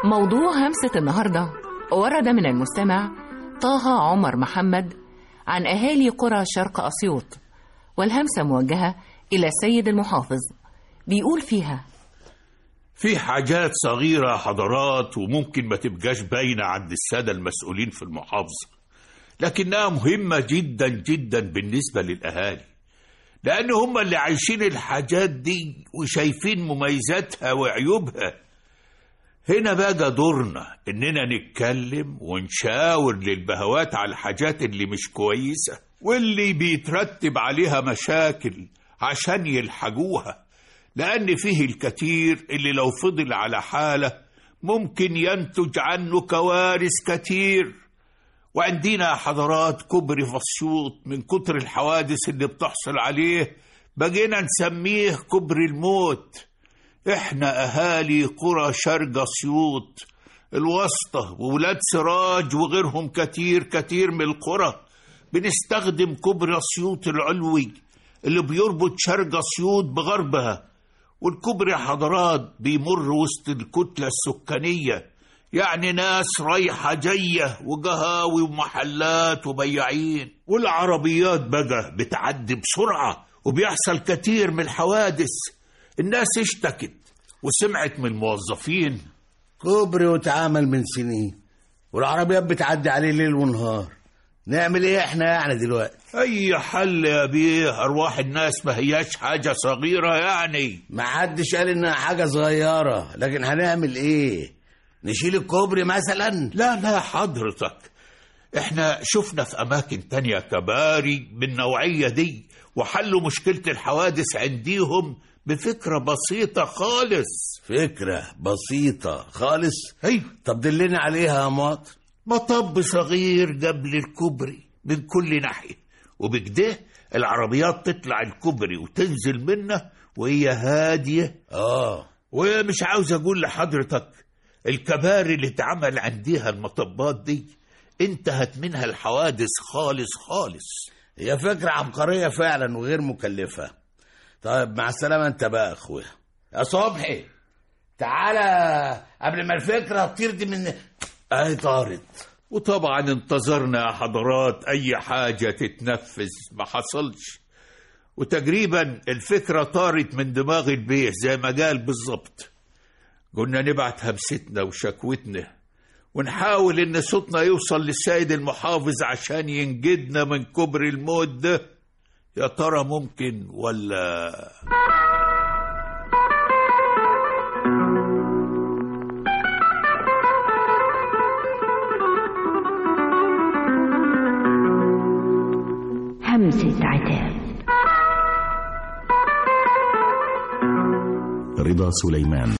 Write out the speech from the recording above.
موضوع همسة النهاردة ورد من المستمع طه عمر محمد عن أهالي قرى شرق أسيوط، والهمسة موجهة إلى السيد المحافظ. بيقول فيها: في حاجات صغيرة حضرات وممكن ما تبقاش باينة عند السادة المسؤولين في المحافظة، لكنها مهمة جدا جدا بالنسبة للأهالي، لأن هم اللي عايشين الحاجات دي وشايفين مميزاتها وعيوبها. هنا بقى دورنا إننا نتكلم ونشاور للبهوات على الحاجات اللي مش كويسة واللي بيترتب عليها مشاكل عشان يلحقوها، لأن فيه الكثير اللي لو فضل على حالة ممكن ينتج عنه كوارث كتير. وعندنا حضرات كوبري أسيوط من كتر الحوادث اللي بتحصل عليه بقينا نسميه كوبري الموت. احنا أهالي قرى شرق أسيوط الوسطى وولاد سراج وغيرهم كتير من القرى بنستخدم كوبري أسيوط العلوي اللي بيربط شرق أسيوط بغربها. والكوبري حضرات بيمر وسط الكتلة السكانية، يعني ناس رايحة جاية وقهاوي ومحلات وبياعين، والعربيات بقى بتعدي بسرعة وبيحصل كتير من الحوادث. الناس اشتكت وسمعت من الموظفين. كوبري واتعمل من سنين والعربيات بتعدي عليه ليل ونهار، نعمل ايه احنا يعني دلوقتي؟ اي حل يا بيه، ارواح الناس ما هياش حاجة صغيرة يعني. ما حدش قال انها حاجة صغيرة، لكن هنعمل ايه؟ نشيل الكوبري مثلا؟ لا حضرتك، احنا شفنا في اماكن تانية كباري بالنوعية دي وحلوا مشكلة الحوادث عنديهم بفكرة بسيطة خالص. فكرة بسيطة خالص؟ ايوه. طب دلنا عليها يا مواطن. مطب صغير قبل الكوبري من كل ناحية، وبكده العربيات تطلع الكوبري وتنزل منه وهي هادية. ومش عاوز اقول لحضرتك الكباري اللي اتعمل عندها المطبات دي انتهت منها الحوادث خالص. هي فكرة عبقرية فعلا وغير مكلفة. طيب مع السلامة انت بقى اخويا. يا صبحي تعالى قبل ما الفكرة تطير دي من اهي طارت. وطبعا انتظرنا يا حضرات اي حاجة تتنفذ، ما حصلش، وتقريبا الفكرة طارت من دماغ البيه زي ما قال بالظبط. قلنا نبعت همستنا وشكوتنا ونحاول ان صوتنا يوصل للسيد المحافظ عشان ينجدنا من كوبري الموت ده. يا ترى ممكن ولا؟ همسة عتاب. رضا سليمان.